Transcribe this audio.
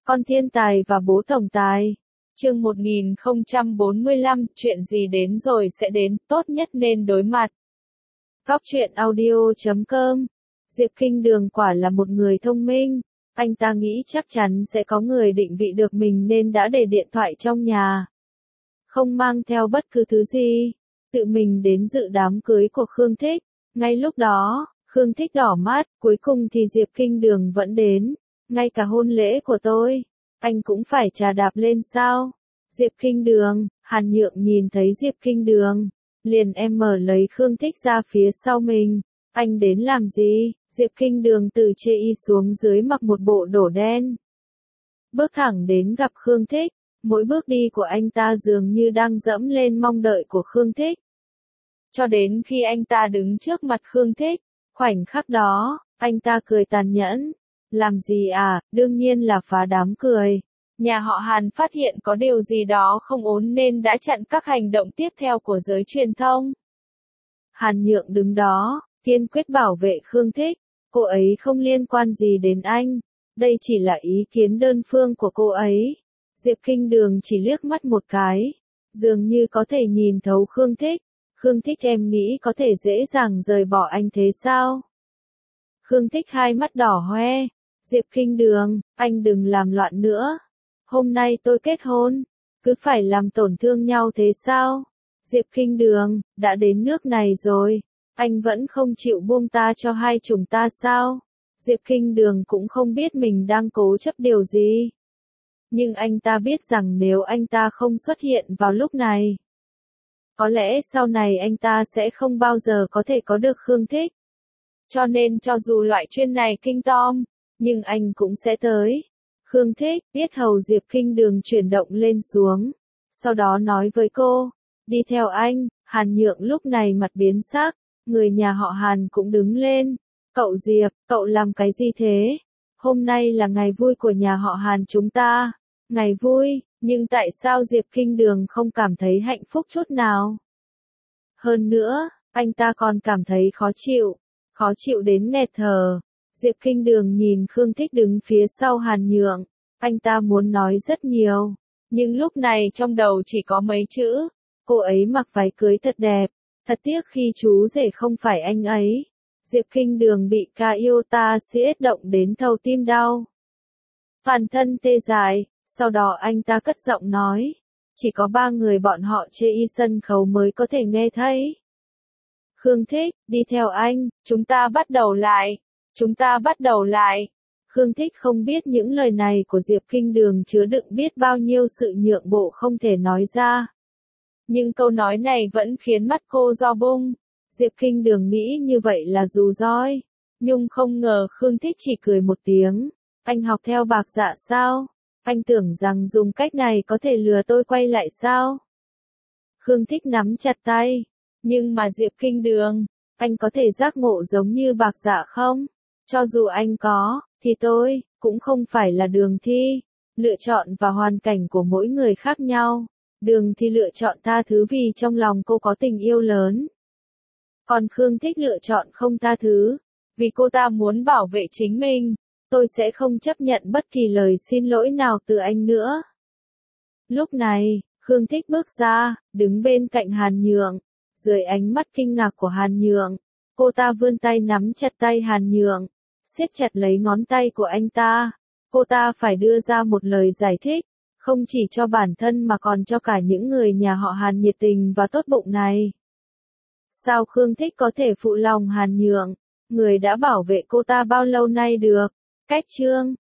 Con thiên tài và bố tổng tài. Chương 1045, chuyện gì đến rồi sẽ đến, tốt nhất nên đối mặt. Góc truyện audio.com. Diệp Kinh Đường quả là một người thông minh, anh ta nghĩ chắc chắn sẽ có người định vị được mình nên đã để điện thoại trong nhà. Không mang theo bất cứ thứ gì, tự mình đến dự đám cưới của Khương Thích. Ngay lúc đó, Khương Thích đỏ mắt, cuối cùng thì Diệp Kinh Đường vẫn đến. Ngay cả hôn lễ của tôi, anh cũng phải trà đạp lên sao? Diệp Kinh Đường, Hàn Nhượng nhìn thấy Diệp Kinh Đường, liền mở lấy Khương Thích ra phía sau mình. Anh đến làm gì? Diệp Kinh Đường từ chê y xuống dưới mặc một bộ đồ đen. Bước thẳng đến gặp Khương Thích, mỗi bước đi của anh ta dường như đang dẫm lên mong đợi của Khương Thích. Cho đến khi anh ta đứng trước mặt Khương Thích, khoảnh khắc đó, anh ta cười tàn nhẫn. Làm gì à, đương nhiên là phá đám cười. Nhà họ Hàn phát hiện có điều gì đó không ổn nên đã chặn các hành động tiếp theo của giới truyền thông. Hàn Nhượng đứng đó, kiên quyết bảo vệ Khương Thích. Cô ấy không liên quan gì đến anh. Đây chỉ là ý kiến đơn phương của cô ấy. Diệp Kinh Đường chỉ liếc mắt một cái, dường như có thể nhìn thấu Khương Thích. Khương Thích, em nghĩ có thể dễ dàng rời bỏ anh thế sao? Khương Thích hai mắt đỏ hoe. Diệp Kinh Đường, anh đừng làm loạn nữa. Hôm nay tôi kết hôn, cứ phải làm tổn thương nhau thế sao? Diệp Kinh Đường, đã đến nước này rồi, anh vẫn không chịu buông ta cho hai chúng ta sao? Diệp Kinh Đường cũng không biết mình đang cố chấp điều gì. Nhưng anh ta biết rằng nếu anh ta không xuất hiện vào lúc này, có lẽ sau này anh ta sẽ không bao giờ có thể có được Khương Thích. Cho nên cho dù loại chuyên này kinh tởm, nhưng anh cũng sẽ tới. Khương Thích, yết hầu Diệp Kinh Đường chuyển động lên xuống. Sau đó nói với cô, đi theo anh. Hàn Nhượng lúc này mặt biến sắc, người nhà họ Hàn cũng đứng lên. Cậu Diệp, cậu làm cái gì thế? Hôm nay là ngày vui của nhà họ Hàn chúng ta. Ngày vui, nhưng tại sao Diệp Kinh Đường không cảm thấy hạnh phúc chút nào? Hơn nữa, anh ta còn cảm thấy khó chịu đến nghẹt thở. Diệp Kinh Đường nhìn Khương Thích đứng phía sau Hàn Nhượng, anh ta muốn nói rất nhiều, nhưng lúc này trong đầu chỉ có mấy chữ, cô ấy mặc váy cưới thật đẹp, thật tiếc khi chú rể không phải anh ấy. Diệp Kinh Đường bị ca yêu ta siết động đến thấu tim đau. Toàn thân tê dại, sau đó anh ta cất giọng nói, chỉ có 3 người bọn họ chê y sân khấu mới có thể nghe thấy. Khương Thích, đi theo anh, chúng ta bắt đầu lại. Chúng ta bắt đầu lại. Khương Thích không biết những lời này của Diệp Kinh Đường chứa đựng biết bao nhiêu sự nhượng bộ không thể nói ra. Nhưng câu nói này vẫn khiến mắt cô do bung. Diệp Kinh Đường nghĩ như vậy là dù roi. Nhưng không ngờ Khương Thích chỉ cười một tiếng. Anh học theo Bạc Dạ sao? Anh tưởng rằng dùng cách này có thể lừa tôi quay lại sao? Khương Thích nắm chặt tay. Nhưng mà Diệp Kinh Đường, anh có thể giác ngộ giống như Bạc Dạ không? Cho dù anh có, thì tôi, cũng không phải là Đường Thi. Lựa chọn và hoàn cảnh của mỗi người khác nhau. Đường Thi lựa chọn tha thứ vì trong lòng cô có tình yêu lớn. Còn Khương Thích lựa chọn không tha thứ, vì cô ta muốn bảo vệ chính mình. Tôi sẽ không chấp nhận bất kỳ lời xin lỗi nào từ anh nữa. Lúc này, Khương Thích bước ra, đứng bên cạnh Hàn Nhượng. Dưới ánh mắt kinh ngạc của Hàn Nhượng, cô ta vươn tay nắm chặt tay Hàn Nhượng, siết chặt lấy ngón tay của anh ta. Cô ta phải đưa ra một lời giải thích, không chỉ cho bản thân mà còn cho cả những người nhà họ Hàn nhiệt tình và tốt bụng này. Sao Khương Thích có thể phụ lòng Hàn Nhượng, người đã bảo vệ cô ta bao lâu nay được? Cách chương